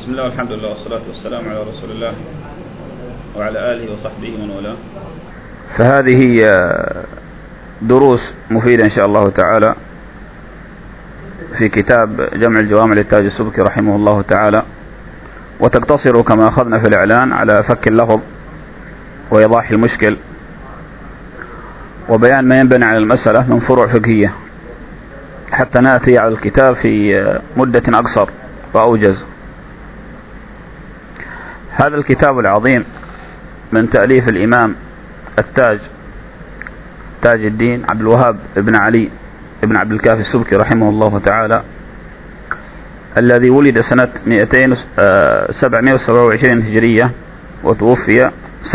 بسم الله والحمد لله والصلاة والسلام على رسول الله وعلى آله وصحبه ومن والاه. فهذه دروس مفيدة إن شاء الله تعالى في كتاب جمع الجوامع للتاج السبكي رحمه الله تعالى، وتقتصر كما أخذنا في الإعلان على فك اللفظ وإيضاح المشكل وبيان ما ينبني على المسألة من فروع فقهية حتى نأتي على الكتاب في مدة أقصر وأوجز. هذا الكتاب العظيم من تأليف الإمام تاج الدين عبد الوهاب ابن علي ابن عبد الكافي السبكي رحمه الله تعالى، الذي ولد سنة 727 هجرية وتوفي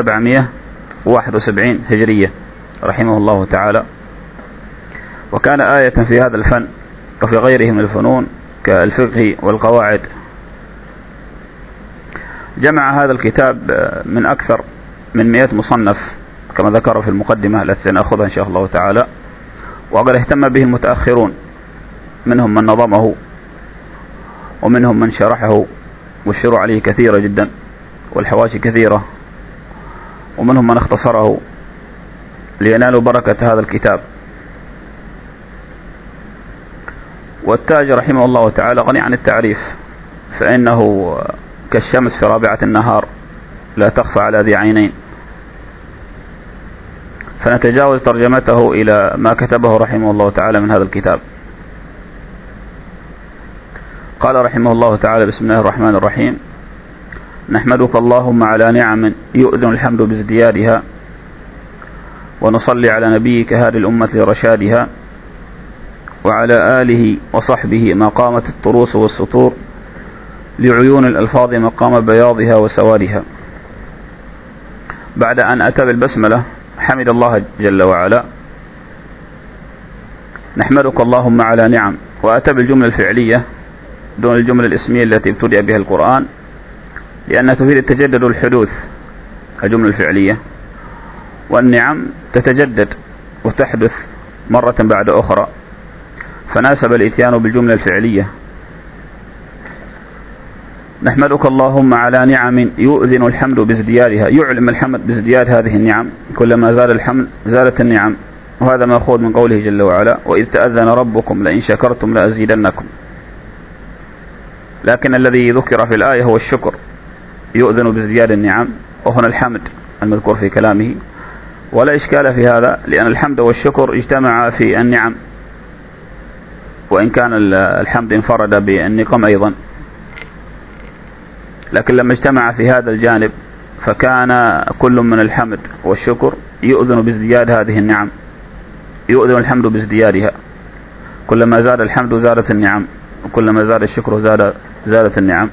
771 هجرية رحمه الله تعالى، وكان آية في هذا الفن وفي غيره من الفنون كالفقه والقواعد. جمع هذا الكتاب من أكثر من 100 مصنف كما ذكر في المقدمة التي سنأخذها إن شاء الله تعالى، وقد اهتم به المتأخرون، منهم من نظمه ومنهم من شرحه، والشروع عليه كثيرة جدا والحواشي كثيرة، ومنهم من اختصره لينالوا بركة هذا الكتاب. والتاج رحمه الله تعالى غني عن التعريف، فإنه كالشمس في رابعة النهار لا تخفى على ذي عينين، فنتجاوز ترجمته إلى ما كتبه رحمه الله تعالى من هذا الكتاب. قال رحمه الله تعالى: بسم الله الرحمن الرحيم. نحمدك اللهم على نعم يؤذن الحمد بازديادها، ونصلي على نبيك هادي الأمة لرشادها، وعلى آله وصحبه ما قامت الطروس والسطور لعيون الألفاظ مقام بياضها وسوادها. بعد أن أتى بالبسملة حمد الله جل وعلا. نحمدك اللهم على نعم، وأتى بالجملة الفعلية دون الجملة الاسمية التي ابتدأ بها القرآن، لأنها تفيد التجدد والحدوث الجملة الفعلية، والنعم تتجدد وتحدث مرة بعد أخرى، فناسب الإتيان بالجملة الفعلية. نحمدك اللهم على نعم يؤذن الحمد بازديادها، يعلم الحمد بازدياد هذه النعم، كلما زاد الحمد زادت النعم، وهذا مأخوذ من قوله جل وعلا: وإذ تأذن ربكم لئن شكرتم لأزيدنكم. لكن الذي ذكر في الآية هو الشكر، يؤذن بازدياد النعم، وهنا الحمد المذكور في كلامه، ولا إشكال في هذا، لأن الحمد والشكر اجتمعا في النعم، وإن كان الحمد انفرد بالنقم أيضا، لكن لما اجتمع في هذا الجانب فكان كل من الحمد والشكر يؤذن بازدياد هذه النعم، يؤذن الحمد بازديادها، كلما زاد الحمد زادت النعم، وكلما زاد الشكر زادت النعم.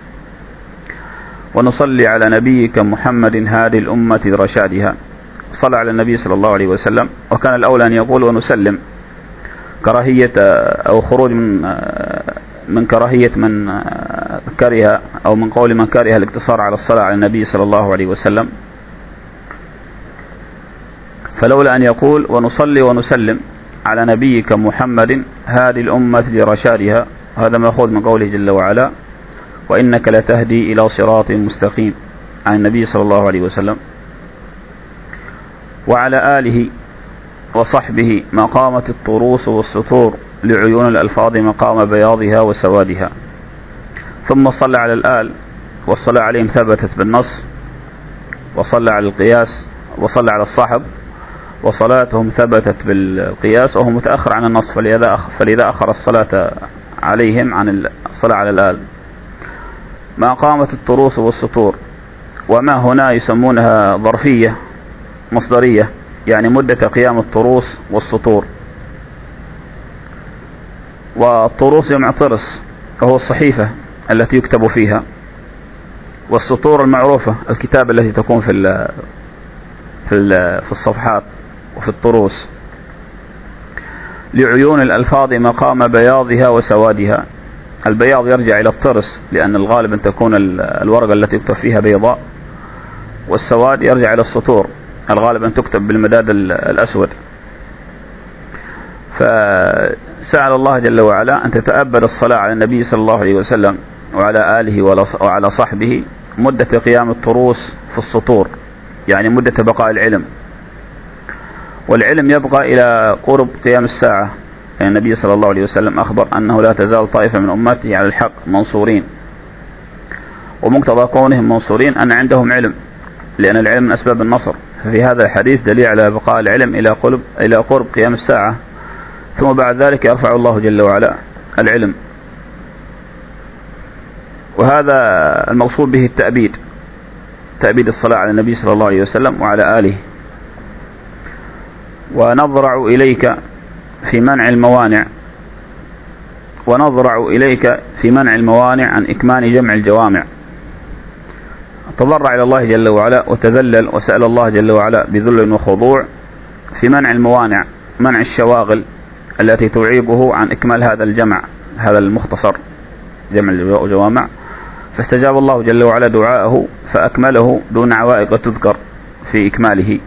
ونصلي على نبيك محمد هادي الأمة لرشادها. صلى على النبي صلى الله عليه وسلم، وكان الأولى أن يقول ونسلم، كراهية أو خروج من كراهية من كره، أو من قول من كره الاقتصار على الصلاة على النبي صلى الله عليه وسلم، فلولا أن يقول ونصلي ونسلم على نبيك محمد هادي الأمة لرشادها، هذا مأخوذ من قوله جل وعلا: وإنك لتهدي إلى صراط مستقيم، عن النبي صلى الله عليه وسلم. وعلى آله وصحبه ما قامت الطروس والسطور لعيون الألفاظ مقام بياضها وسوادها. ثم صلى على الآل، والصلاة عليهم ثبتت بالنص، وصلى على القياس، وصلى على الصحب، وصلاتهم ثبتت بالقياس، وهو متأخر عن النص، فلذا أخر الصلاة عليهم عن الصلاة على الآل. ما قامت الطروس والسطور، وما هنا يسمونها ظرفية مصدرية، يعني مدة قيام الطروس والسطور. والطروس جمع طرس، وهو الصحيفة التي يكتب فيها، والسطور المعروفة الكتابة التي تكون في الصفحات وفي الطروس. لعيون الألفاظ مقام بياضها وسوادها. البياض يرجع إلى الطرس، لأن الغالب أن تكون الورقة التي يكتب فيها بيضاء، والسواد يرجع إلى السطور، الغالب أن تكتب بالمداد الأسود. فسأل الله جل وعلا أن تتأبد الصلاة على النبي صلى الله عليه وسلم وعلى آله وعلى صحبه مدة قيام الطروس في السطور، يعني مدة بقاء العلم. والعلم يبقى إلى قرب قيام الساعة، يعني النبي صلى الله عليه وسلم أخبر أنه لا تزال طائفة من أمته على الحق منصورين، ومقتضى كونهم منصورين أن عندهم علم، لأن العلم من أسباب النصر. ففي هذا الحديث دليل على بقاء العلم إلى قرب قيام الساعة، ثم بعد ذلك يرفع الله جل وعلا العلم. وهذا المقصود به تأبيد الصلاة على النبي صلى الله عليه وسلم وعلى آله. ونضرع إليك في منع الموانع عن إكمال جمع الجوامع. تضرع إلى الله جل وعلا وتذلل وسأل الله جل وعلا بذل وخضوع في منع الموانع، منع الشواغل التي تعيقه عن إكمال هذا الجمع، هذا المختصر جمع الجوامع. فاستجاب الله جل وعلا دعاءه فأكمله دون عوائق تذكر في إكماله.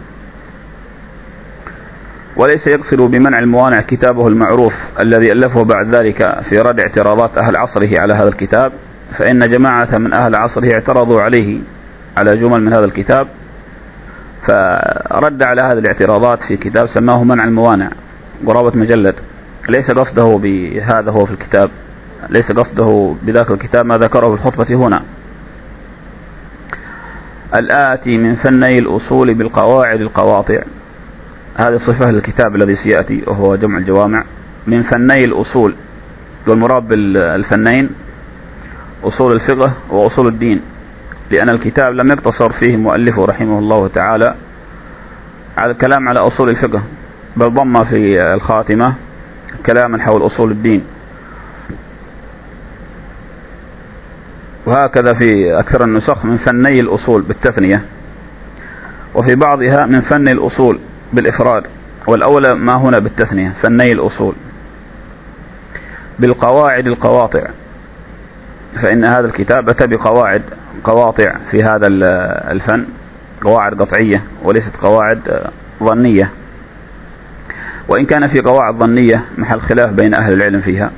وليس يقصد بمنع الموانع كتابه المعروف الذي ألفه بعد ذلك في رد اعتراضات أهل عصره على هذا الكتاب، فإن جماعة من أهل عصره اعترضوا عليه على جمل من هذا الكتاب، فرد على هذه الاعتراضات في كتاب سماه منع الموانع، قرابة مجلد. ليس قصده بهذا هو في الكتاب، ليس قصده بذاك الكتاب ما ذكره في الخطبة هنا. الآتي من فني الأصول بالقواعد القواطع، هذه صفة للكتاب الذي سيأتي وهو جمع الجوامع. من فني الأصول، والمراد بالفنين أصول الفقه وأصول الدين، لأن الكتاب لم يقتصر فيه مؤلفه رحمه الله تعالى على الكلام على أصول الفقه، بل ضم في الخاتمة كلاما حول أصول الدين. وهكذا في أكثر النسخ من فني الأصول بالتثنية، وفي بعضها من فن الأصول بالإفراد، والأولى ما هنا بالتثنية فني الأصول. بالقواعد القواطع، فإن هذا الكتاب أتى بقواعد قواطع في هذا الفن، قواعد قطعية وليست قواعد ظنية، وإن كان في قواعد ظنية محل خلاف بين أهل العلم فيها.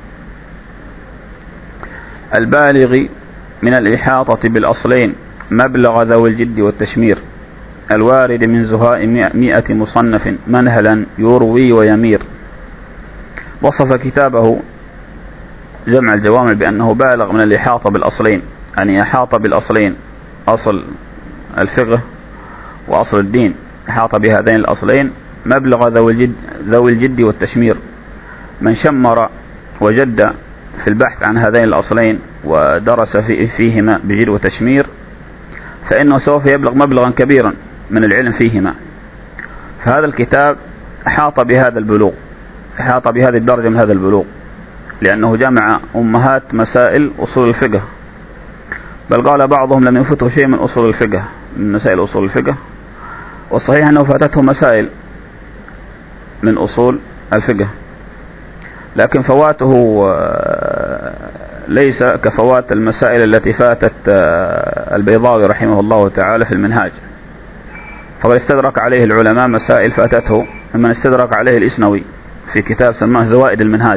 البالغ من الإحاطة بالأصلين مبلغ ذوي الجد والتشمير، الوارد من زهاء 100 مصنف منهلا يروي ويمير. وصف كتابه جمع الجوامع بأنه بالغ من الإحاطة بالأصلين، يعني أحاط بالأصلين، أصل الفقه وأصل الدين، أحاط بهذين الأصلين مبلغ ذوي الجد والتشمير. من شمر وجد في البحث عن هذين الأصلين ودرس فيهما بجد وتشمير، فإنه سوف يبلغ مبلغا كبيرا من العلم فيهما. فهذا الكتاب أحاط بهذا البلوغ، أحاط بهذه الدرجة من هذا البلوغ، لأنه جمع أمهات مسائل أصول الفقه، بل قال بعضهم لم يفته شيء من أصول الفقه، من مسائل أصول الفقه. والصحيح أنه فاتته مسائل من أصول الفقه، لكن فواته ليس كفوات المسائل التي فاتت البيضاوي رحمه الله تعالى في المنهاج، فقد استدرك عليه العلماء مسائل فاتته ممن استدرك عليه الإسنوي في كتاب سماه زوائد المنهاج.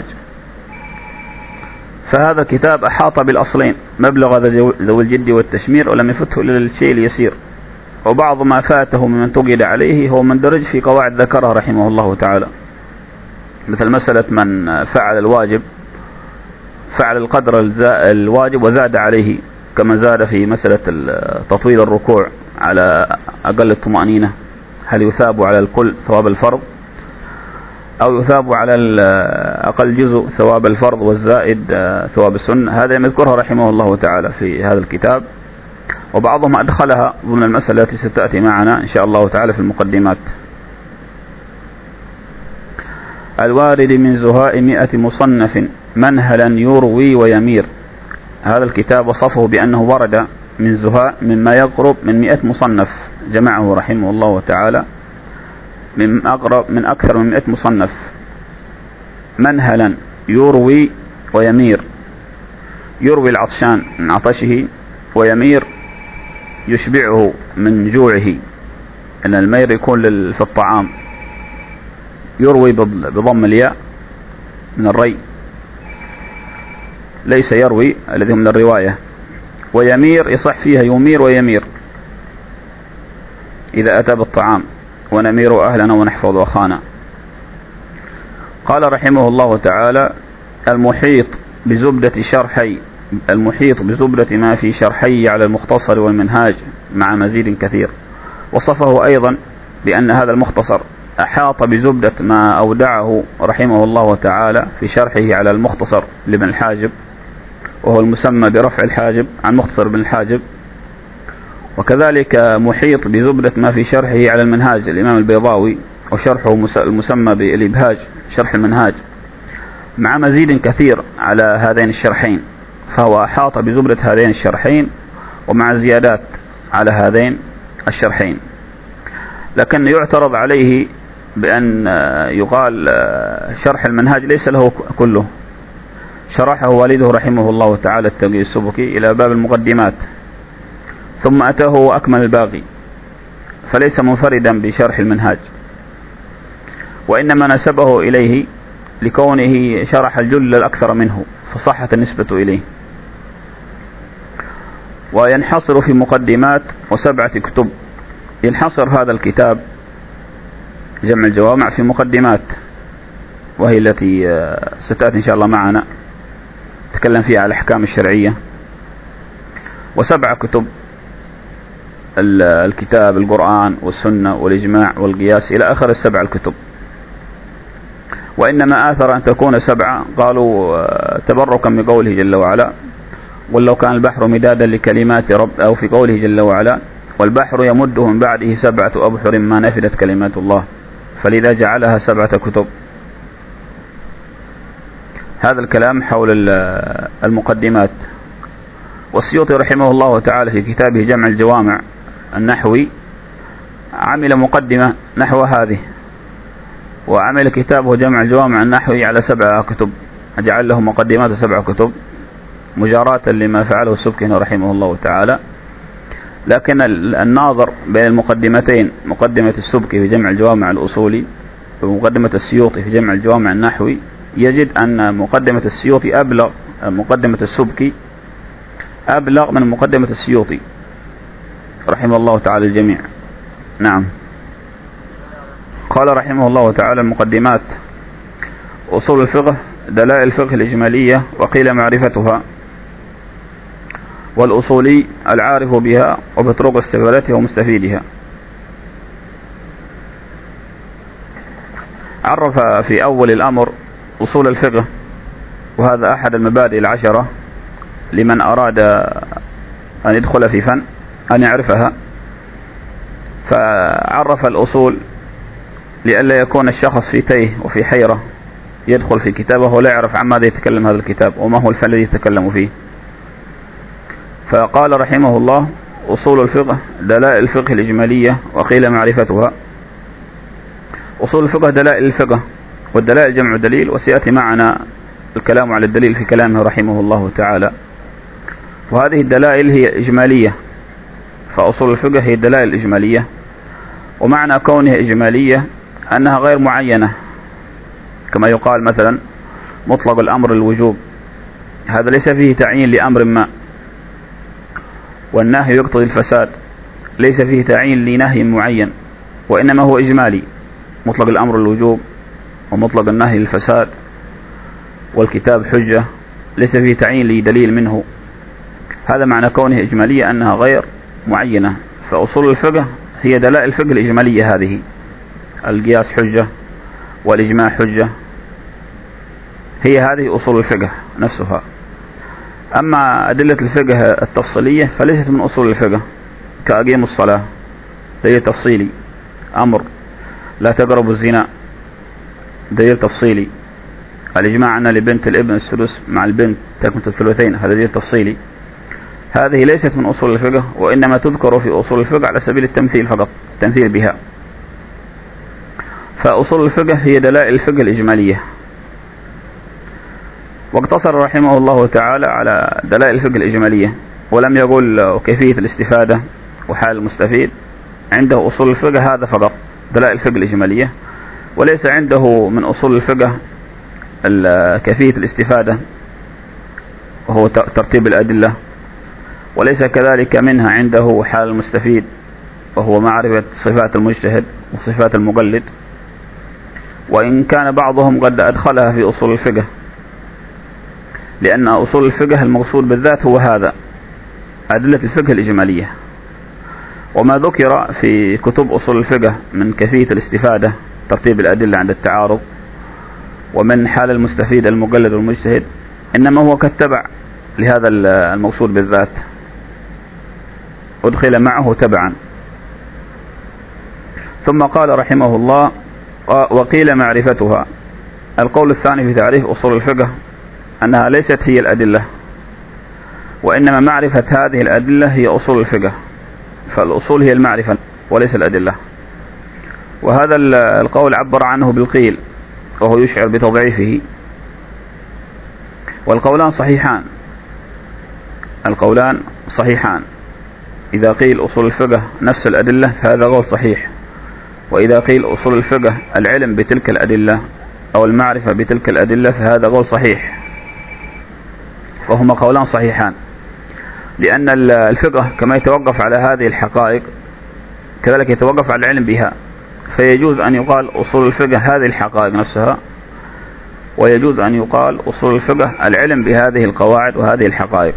فهذا الكتاب أحاط بالأصلين مبلغ ذوي الجد والتشمير، ولم يفته إلا الشيء اليسير. وبعض ما فاته ممن تقل عليه هو من درج في قواعد ذكرها رحمه الله تعالى، مثل مسألة من فعل الواجب، فعل القدر الواجب وزاد عليه، كما زاد في مسألة تطويل الركوع على أقل الطمأنينة، هل يثاب على الكل ثواب الفرض أو يثاب على أقل جزء ثواب الفرض والزائد ثواب السنة؟ هذا يذكرها رحمه الله تعالى في هذا الكتاب. وبعضهم أدخلها ضمن المسألة التي ستأتي معنا إن شاء الله تعالى في المقدمات. الوارد من زهاء 100 مصنف منهلا يروي ويمير، هذا الكتاب وصفه بأنه ورد من زهاء مما يقرب من 100 مصنف، جمعه رحمه الله تعالى من أكثر من 100 مصنف، منهلا يروي ويمير. يروي العطشان من عطشه، ويمير يشبعه من جوعه، أن المير يكون في الطعام. يروي بضم الياء من الري. ليس يروي الذي هم من الرواية. ويمير يصح فيها يمير ويمير إذا أتى بالطعام، ونمير أهلنا ونحفظ أخانا. قال رحمه الله تعالى: المحيط بزبدة ما في شرحي على المختصر والمنهاج مع مزيد كثير. وصفه أيضا بأن هذا المختصر أحاط بزبدة ما أودعه رحمه الله تعالى في شرحه على المختصر لابن الحاجب، وهو المسمى برفع الحاجب عن مختصر ابن الحاجب. وكذلك محيط بزبدة ما في شرحه على المنهاج الإمام البيضاوي، وشرحه المسمى بالإبهاج شرح المنهاج، مع مزيد كثير على هذين الشرحين. فهو أحاط بزبدة هذين الشرحين ومع زيادات على هذين الشرحين. لكن يعترض عليه بأن يقال شرح المنهاج ليس له كله، شرحه والده رحمه الله تعالى التقي السبكي إلى باب المقدمات، ثم أتاه وأكمل الباقي، فليس منفردا بشرح المنهاج، وإنما نسبه إليه لكونه شرح الجل الأكثر منه فصحت النسبة إليه. وينحصر في مقدمات و7 كتب. ينحصر هذا الكتاب جمع الجوامع في مقدمات، وهي التي ستأتي إن شاء الله معنا تكلم فيها على الأحكام الشرعية. و7 كتب: الكتاب القرآن والسنة والإجماع والقياس إلى آخر ال7 الكتب. وإنما آثر أن تكون 7، قالوا تبركا بقوله جل وعلا: ولو كان البحر مدادا لكلمات رب، أو في قوله جل وعلا: والبحر يمده من بعده 7 أبحر ما نفدت كلمات الله، فلذا جعلها 7 كتب. هذا الكلام حول المقدمات. والسيوطي رحمه الله تعالى في كتابه جمع الجوامع النحوي عمل مقدمة نحو هذه، وعمل كتابه جمع الجوامع النحوي على 7 كتب، أجعل له مقدمات 7 كتب مجاراة لما فعله السبكي رحمه الله تعالى. لكن الناظر بين المقدمتين، مقدمة السبكي في جمع الجوامع الأصولي ومقدمة السيوطي في جمع الجوامع النحوي، يجد أن مقدمة السيوطي أبلغ، مقدمة السبكي أبلغ من مقدمة السيوطي رحمه الله تعالى الجميع. نعم. قال رحمه الله تعالى: المقدمات: أصول الفقه، دلائل الفقه الإجمالية وقيل معرفتها، والأصولي العارف بها وبطرق استفادتها ومستفيدها. عرف في أول الأمر أصول الفقه، وهذا أحد المبادئ العشرة لمن أراد أن يدخل في فن أن يعرفها. فعرف الأصول لئلا يكون الشخص في تيه وفي حيرة يدخل في كتابه ولا يعرف عن ماذا يتكلم هذا الكتاب وما هو الفن الذي يتكلم فيه. فقال رحمه الله: أصول الفقه، دلائل الفقه الإجمالية وقيل معرفتها. أصول الفقه دلائل الفقه، والدلائل جمع دليل، وسيأتي معنا الكلام على الدليل في كلامه رحمه الله تعالى. وهذه الدلائل هي إجمالية، فأصول الفقه هي الدلائل الإجمالية، ومعنى كونها إجمالية أنها غير معينة، كما يقال مثلا مطلق الأمر الوجوب، هذا ليس فيه تعيين لأمر ما، والنهي يقتضي الفساد ليس فيه تعيين لنهي معين، وإنما هو إجمالي، مطلق الأمر الوجوب ومطلق النهي للفساد، والكتاب حجة ليس فيه تعيين لدليل منه. هذا معنى كونه إجمالية، أنها غير معينة. فأصول الفقه هي دلائل الفقه الإجمالية، هذه القياس حجة والإجماع حجة، هي هذه أصول الفقه نفسها. أما أدلة الفقه التفصيلية فليست من أصول الفقه، كأقيم الصلاة دليل تفصيلي، أمر لا تقربوا الزنا دليل تفصيلي، الإجماع أن لبنت الابن السدس مع البنت تكمل الثلثين هذا دليل تفصيلي. هذه ليست من أصول الفقه، وإنما تذكر في أصول الفقه على سبيل التمثيل فقط، التمثيل بها. فأصول الفقه هي دلائل الفقه الإجمالية. واقتصر رحمه الله تعالى على دلائل الفقه الإجمالية، ولم يقول كيفية الاستفادة وحال المستفيد. عنده أصول الفقه هذا فقط، دلائل الفقه الإجمالية، وليس عنده من أصول الفقه كيفية الاستفادة وهو ترتيب الأدلة، وليس كذلك منها عنده حال المستفيد وهو معرفة صفات المجتهد وصفات المقلد، وإن كان بعضهم قد أدخلها في أصول الفقه، لأن أصول الفقه المقصود بالذات هو هذا، أدلة الفقه الإجمالية. وما ذكر في كتب أصول الفقه من كيفية الاستفادة ترتيب الأدلة عند التعارض ومن حال المستفيد المقلد والمجتهد إنما هو كالتبع لهذا المقصود بالذات، أدخل معه تبعا. ثم قال رحمه الله: وقيل معرفتها. القول الثاني في تعريف أصول الفقه أنها ليست هي الأدلة، وإنما معرفة هذه الأدلة هي أصول الفقه، فالأصول هي المعرفة وليس الأدلة. وهذا القول عبر عنه بالقيل وهو يشعر بتضعيفه، والقولان صحيحان. إذا قيل أصول الفقه نفس الأدلة فهذا قول صحيح، وإذا قيل أصول الفقه العلم بتلك الأدلة أو المعرفة بتلك الأدلة فهذا قول صحيح. فهما قولان صحيحان، لأن الفقه كما يتوقف على هذه الحقائق كذلك يتوقف على العلم بها، فيجوز أن يقال أصول الفقه هذه الحقائق نفسها، ويجوز أن يقال أصول الفقه العلم بهذه القواعد وهذه الحقائق.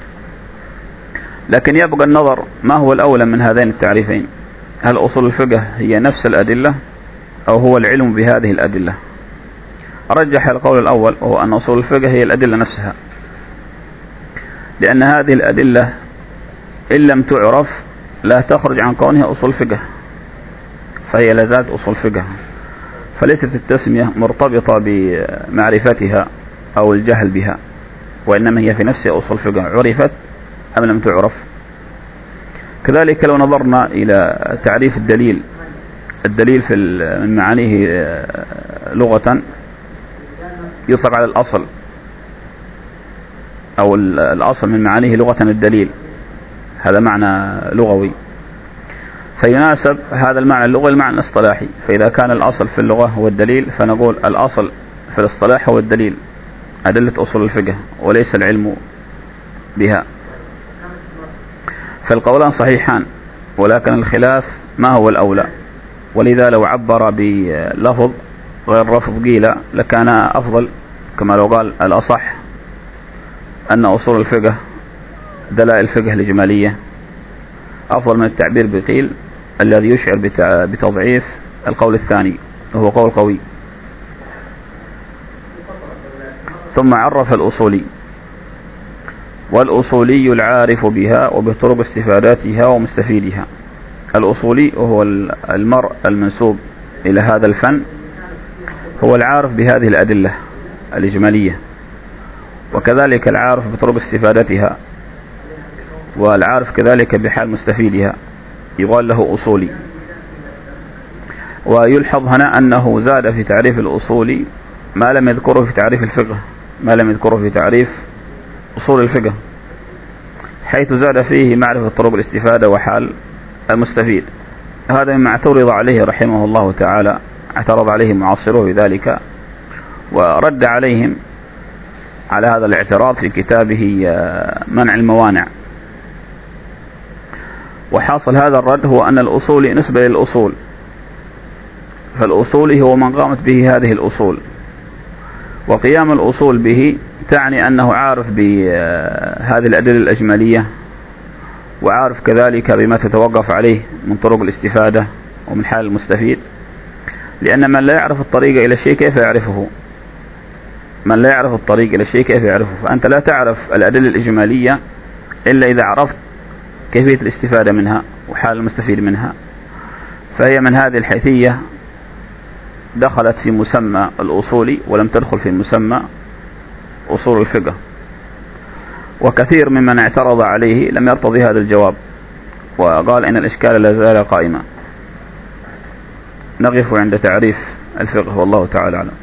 لكن يبقى النظر ما هو الأولى من هذين التعريفين، هل أصول الفقه هي نفس الأدلة أو هو العلم بهذه الأدلة؟ رجح القول الأول، وهو أن أصول الفقه هي الأدلة نفسها، لأن هذه الأدلة إن لم تعرف لا تخرج عن كونها أصول فقه، فهي لازالت أصول فقه، فليست التسمية مرتبطة بمعرفتها أو الجهل بها، وإنما هي في نفسها أصول فقه عرفت أم لم تعرف. كذلك لو نظرنا إلى تعريف الدليل في من معانيه لغة يطلق على الأصل، أو الأصل من معانيه لغة الدليل، هذا معنى لغوي، فيناسب هذا المعنى اللغوي المعنى الاصطلاحي. فإذا كان الأصل في اللغة هو الدليل فنقول الأصل في الاصطلاح هو الدليل، أدلة أصول الفقه وليس العلم بها. فالقولان صحيحان، ولكن الخلاف ما هو الأولى، ولذا لو عبر بلفظ غير لفظ قيل لكان أفضل، كما لو قال الأصح أن أصول الفقه دلائل الفقه الإجمالية أفضل من التعبير بقيل الذي يشعر بتضعيف القول الثاني وهو قول قوي. ثم عرف الأصولي، والأصولي العارف بها وبطرق استفاداتها ومستفيدها. الأصولي وهو المرء المنسوب إلى هذا الفن، هو العارف بهذه الأدلة الإجمالية، وكذلك العارف بطرق استفادتها، والعارف كذلك بحال مستفيدها، يقال له أصولي. ويلحظ هنا أنه زاد في تعريف الأصولي ما لم يذكره في تعريف الفقه، ما لم يذكره في تعريف أصول الفقه، حيث زاد فيه معرفة طرق الاستفادة وحال المستفيد. هذا مما اعترض عليه رحمه الله تعالى، اعترض عليه معاصروه بذلك، ورد عليهم على هذا الاعتراض في كتابه منع الموانع. وحاصل هذا الرد هو أن الأصول نسبة للأصول، فالأصول هو من قامت به هذه الأصول، وقيام الأصول به تعني أنه عارف بهذه الأدلة الأجمالية، وعارف كذلك بما تتوقف عليه من طرق الاستفادة ومن حال المستفيد، لأن من لا يعرف الطريق إلى الشيء كيف يعرفه؟ من لا يعرف الطريق إلى الشيء كيف يعرفه؟ فأنت لا تعرف الأدلة الإجمالية إلا إذا عرفت كيفية الاستفادة منها وحال المستفيد منها. فهي من هذه الحيثية دخلت في مسمى الأصولي ولم تدخل في مسمى أصول الفقه. وكثير ممن اعترض عليه لم يرتضي هذا الجواب، وقال إن الإشكال لا زال قائما. نقف عند تعريف الفقه والله تعالى أعلم.